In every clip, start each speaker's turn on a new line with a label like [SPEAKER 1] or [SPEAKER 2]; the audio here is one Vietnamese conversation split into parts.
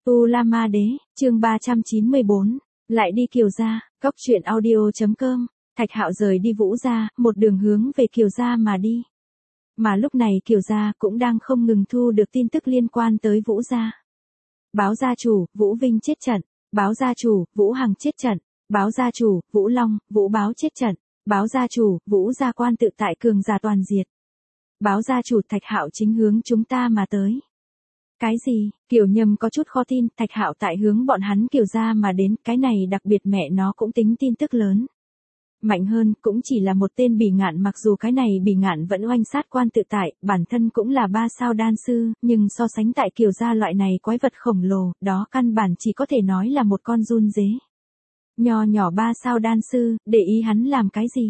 [SPEAKER 1] U La Ma Đế, chương 394, lại đi Kiều gia, Cóc truyện audio.com, Thạch Hạo rời đi Vũ gia, một đường hướng về Kiều gia mà đi. Mà lúc này Kiều gia cũng đang không ngừng thu được tin tức liên quan tới Vũ gia. Báo gia chủ, Vũ Vinh chết trận, báo gia chủ, Vũ Hằng chết trận, báo gia chủ, Vũ Long, Vũ Báo chết trận, báo gia chủ, Vũ gia quan tự tại cường giả toàn diệt. Báo gia chủ Thạch Hạo chính hướng chúng ta mà tới. Cái gì? Kiều Nhâm có chút khó tin, Thạch Hạo tại hướng bọn hắn Kiều gia mà đến, cái này đặc biệt mẹ nó cũng tính tin tức lớn. Mạnh hơn, cũng chỉ là một tên bỉ ngạn, mặc dù cái này bỉ ngạn vẫn oanh sát quan tự tại, bản thân cũng là 3 sao đan sư, nhưng so sánh tại Kiều gia loại này quái vật khổng lồ, đó căn bản chỉ có thể nói là một con run dế. Nho nhỏ 3 sao đan sư, để ý hắn làm cái gì?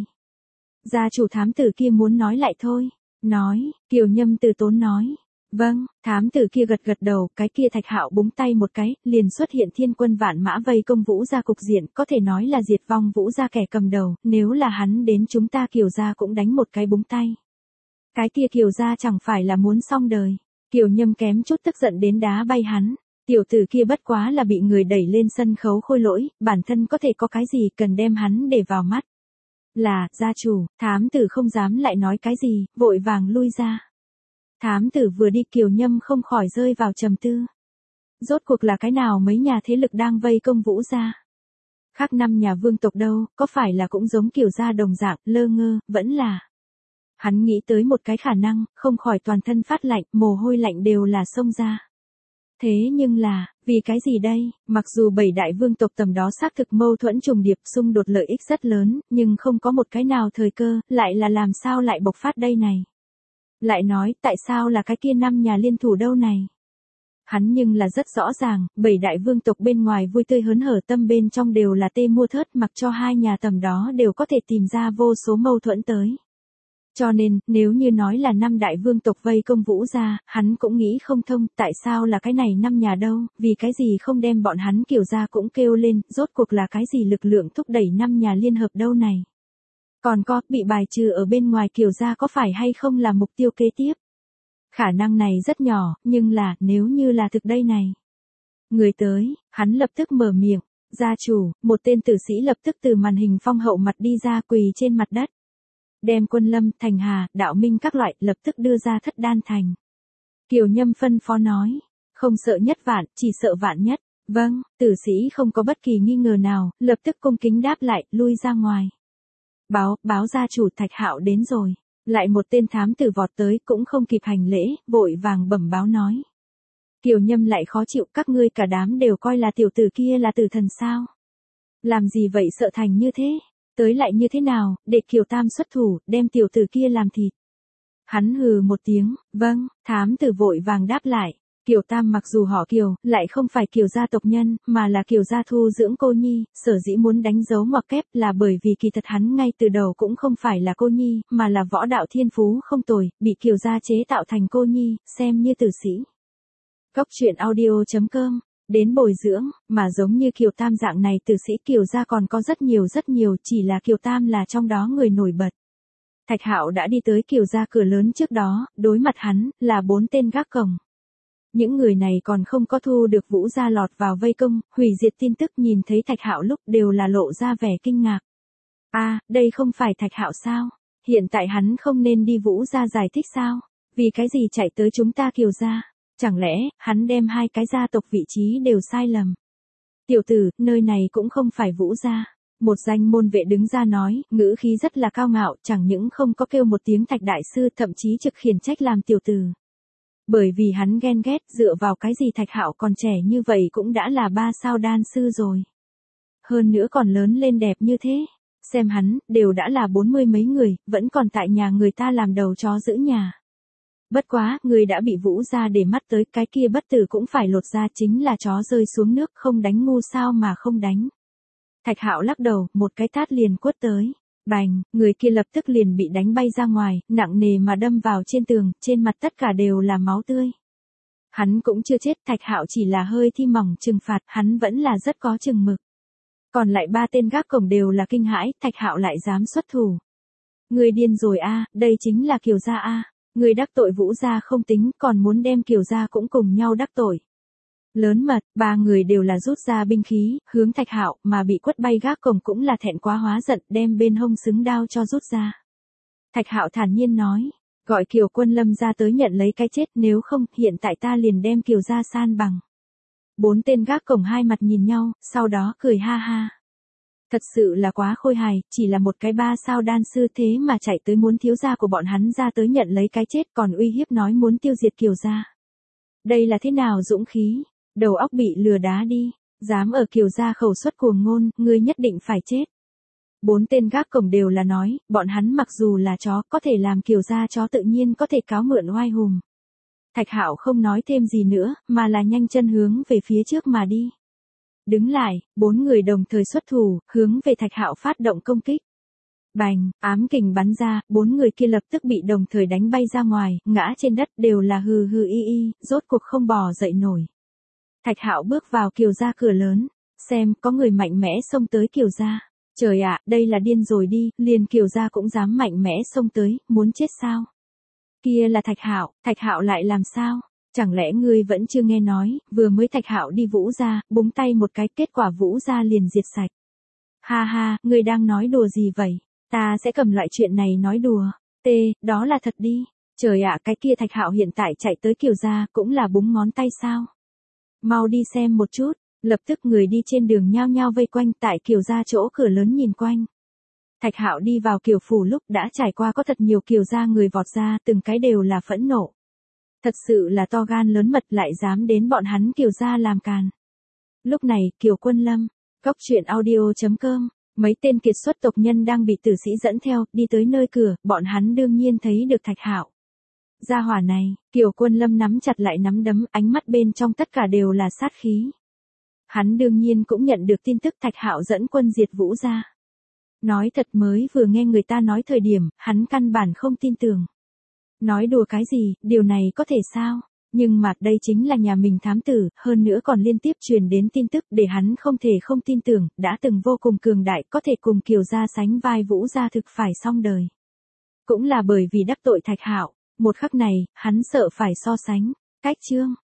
[SPEAKER 1] Gia chủ thám tử kia muốn nói lại thôi. Nói, Kiều Nhâm từ tốn nói. Vâng, thám tử kia gật gật đầu, cái kia Thạch Hạo búng tay một cái, liền xuất hiện thiên quân vạn mã vây công Vũ gia cục diện, có thể nói là diệt vong Vũ gia kẻ cầm đầu, nếu là hắn đến chúng ta Kiều gia cũng đánh một cái búng tay. Cái kia Kiều gia chẳng phải là muốn xong đời. Kiều Nhâm kém chút tức giận đến đá bay hắn. Tiểu tử kia bất quá là bị người đẩy lên sân khấu khôi lỗi, bản thân có thể có cái gì cần đem hắn để vào mắt. Là, gia chủ, thám tử không dám lại nói cái gì, vội vàng lui ra. Thám tử vừa đi Kiều Nhâm không khỏi rơi vào trầm tư. Rốt cuộc là cái nào mấy nhà thế lực đang vây công Vũ gia? Khác 5 nhà vương tộc đâu, có phải là cũng giống Kiều gia đồng dạng, lơ ngơ, vẫn là. Hắn nghĩ tới một cái khả năng, không khỏi toàn thân phát lạnh, mồ hôi lạnh đều là xông ra. Thế nhưng là, vì cái gì đây? Mặc dù 7 đại vương tộc tầm đó xác thực mâu thuẫn trùng điệp, xung đột lợi ích rất lớn, nhưng không có một cái nào thời cơ, lại là làm sao lại bộc phát đây này? Lại nói, tại sao là cái kia 5 nhà liên thủ đâu này? Hắn nhưng là rất rõ ràng, 7 đại vương tộc bên ngoài vui tươi hớn hở, tâm bên trong đều là tê mua thớt, mặc cho 2 nhà tầm đó đều có thể tìm ra vô số mâu thuẫn tới. Cho nên, nếu như nói là 5 đại vương tộc vây công Vũ gia, hắn cũng nghĩ không thông, tại sao là cái này 5 nhà đâu, vì cái gì không đem bọn hắn Kiều gia cũng kêu lên, rốt cuộc là cái gì lực lượng thúc đẩy 5 nhà liên hợp đâu này. Còn có, bị bài trừ ở bên ngoài Kiều gia có phải hay không là mục tiêu kế tiếp? Khả năng này rất nhỏ, nhưng là, nếu như là thực đây này. Người tới, hắn lập tức mở miệng, gia chủ, một tên tử sĩ lập tức từ màn hình phong hậu mặt đi ra, quỳ trên mặt đất. Đem Quân Lâm, Thành Hà, Đạo Minh các loại, lập tức đưa ra Thất Đan Thành. Kiều Nhâm phân phó nói, không sợ nhất vạn, chỉ sợ vạn nhất. Vâng, tử sĩ không có bất kỳ nghi ngờ nào, lập tức cung kính đáp lại, lui ra ngoài. Báo gia chủ Thạch Hạo đến rồi. Lại một tên thám tử vọt tới, cũng không kịp hành lễ, vội vàng bẩm báo nói. Kiều Nhâm lại khó chịu, các ngươi cả đám đều coi là tiểu tử kia là tử thần sao? Làm gì vậy sợ thành như thế? Tới lại như thế nào, để Kiều Tam xuất thủ, đem tiểu tử kia làm thịt. Hắn hừ một tiếng, vâng, thám tử vội vàng đáp lại. Kiều Tam mặc dù họ Kiều, lại không phải Kiều gia tộc nhân, mà là Kiều gia thu dưỡng cô nhi, sở dĩ muốn đánh dấu ngoặc kép là bởi vì kỳ thật hắn ngay từ đầu cũng không phải là cô nhi, mà là võ đạo thiên phú không tồi, bị Kiều gia chế tạo thành cô nhi, xem như tử sĩ. Cóc truyện audio.com, đến bồi dưỡng, mà giống như Kiều Tam dạng này tử sĩ Kiều gia còn có rất nhiều, chỉ là Kiều Tam là trong đó người nổi bật. Thạch Hạo đã đi tới Kiều gia cửa lớn trước đó, đối mặt hắn, là 4 tên gác cổng. Những người này còn không có thu được Vũ gia lọt vào vây công, hủy diệt tin tức, nhìn thấy Thạch Hạo lúc đều là lộ ra vẻ kinh ngạc. Đây không phải Thạch Hạo sao? Hiện tại hắn không nên đi Vũ gia giải thích sao? Vì cái gì chạy tới chúng ta Kiều gia? Chẳng lẽ, hắn đem 2 cái gia tộc vị trí đều sai lầm? Tiểu tử, nơi này cũng không phải Vũ gia. Một danh môn vệ đứng ra nói, ngữ khí rất là cao ngạo, chẳng những không có kêu một tiếng Thạch đại sư, thậm chí trực khiển trách làm tiểu tử. Bởi vì hắn ghen ghét, dựa vào cái gì Thạch Hạo còn trẻ như vậy cũng đã là 3 sao đan sư rồi. Hơn nữa còn lớn lên đẹp như thế. Xem hắn, đều đã là 40 mấy người, vẫn còn tại nhà người ta làm đầu chó giữ nhà. Bất quá, người đã bị Vũ gia để mắt tới, cái kia bất tử cũng phải lột ra, chính là chó rơi xuống nước, không đánh ngu sao mà không đánh. Thạch Hạo lắc đầu, một cái tát liền quất tới. Bành, người kia lập tức liền bị đánh bay ra ngoài, nặng nề mà đâm vào trên tường, trên mặt tất cả đều là máu tươi. Hắn cũng chưa chết, Thạch Hạo chỉ là hơi thi mỏng trừng phạt, hắn vẫn là rất có chừng mực. Còn lại 3 tên gác cổng đều là kinh hãi, Thạch Hạo lại dám xuất thủ. Người điên rồi đây chính là Kiều gia Người đắc tội Vũ gia không tính, còn muốn đem Kiều gia cũng cùng nhau đắc tội. Lớn mật, ba người đều là rút ra binh khí, hướng Thạch Hạo, mà bị quất bay gác cổng cũng là thẹn quá hóa giận, đem bên hông xứng đao cho rút ra. Thạch Hạo thản nhiên nói, gọi Kiều Quân Lâm ra tới nhận lấy cái chết, nếu không, hiện tại ta liền đem Kiều gia san bằng. Bốn tên gác cổng hai mặt nhìn nhau, sau đó cười ha ha. Thật sự là quá khôi hài, chỉ là một cái 3 sao đan sư thế mà chạy tới muốn thiếu gia của bọn hắn ra tới nhận lấy cái chết, còn uy hiếp nói muốn tiêu diệt Kiều gia. Đây là thế nào dũng khí, đầu óc bị lừa đá đi, dám ở Kiều gia khẩu xuất cuồng ngôn, ngươi nhất định phải chết. Bốn tên gác cổng đều là nói, bọn hắn mặc dù là chó, có thể làm Kiều gia chó tự nhiên có thể cáo mượn oai hùng. Thạch Hạo không nói thêm gì nữa, mà là nhanh chân hướng về phía trước mà đi. Đứng lại, bốn người đồng thời xuất thủ, hướng về Thạch Hạo phát động công kích. Bành, ám kình bắn ra, bốn người kia lập tức bị đồng thời đánh bay ra ngoài, ngã trên đất đều là hừ hừ y y, rốt cuộc không bò dậy nổi. Thạch Hạo bước vào Kiều gia cửa lớn, xem có người mạnh mẽ xông tới Kiều gia. Trời ạ, đây là điên rồi đi, liền Kiều gia cũng dám mạnh mẽ xông tới, muốn chết sao? Kia là Thạch Hạo lại làm sao? Chẳng lẽ ngươi vẫn chưa nghe nói, vừa mới Thạch Hạo đi Vũ gia, búng tay một cái, kết quả Vũ gia liền diệt sạch. Ha ha, ngươi đang nói đùa gì vậy? Ta sẽ cầm loại chuyện này nói đùa. Đó là thật đi. Trời ạ, cái kia Thạch Hạo hiện tại chạy tới Kiều gia, cũng là búng ngón tay sao? Mau đi xem một chút. Lập tức người đi trên đường nhao nhao vây quanh tại Kiều gia chỗ cửa lớn nhìn quanh. Thạch Hạo đi vào Kiều phủ lúc đã trải qua có thật nhiều Kiều gia người vọt ra, từng cái đều là phẫn nộ. Thật sự là to gan lớn mật, lại dám đến bọn hắn Kiều gia làm càn. Lúc này, Kiều Quân Lâm, Cóc Truyện Audio.com, mấy tên kiệt xuất tộc nhân đang bị tử sĩ dẫn theo, đi tới nơi cửa, bọn hắn đương nhiên thấy được Thạch Hạo. Gia hỏa này, Kiều Quân Lâm nắm chặt lại nắm đấm, ánh mắt bên trong tất cả đều là sát khí. Hắn đương nhiên cũng nhận được tin tức Thạch Hạo dẫn quân diệt Vũ gia. Nói thật, mới vừa nghe người ta nói thời điểm, hắn căn bản không tin tưởng. Nói đùa cái gì, điều này có thể sao? Nhưng mà đây chính là nhà mình thám tử, hơn nữa còn liên tiếp truyền đến tin tức để hắn không thể không tin tưởng, đã từng vô cùng cường đại, có thể cùng Kiều gia sánh vai Vũ gia, thực phải xong đời. Cũng là bởi vì đắc tội Thạch Hạo, một khắc này, hắn sợ phải so sánh. Cách chương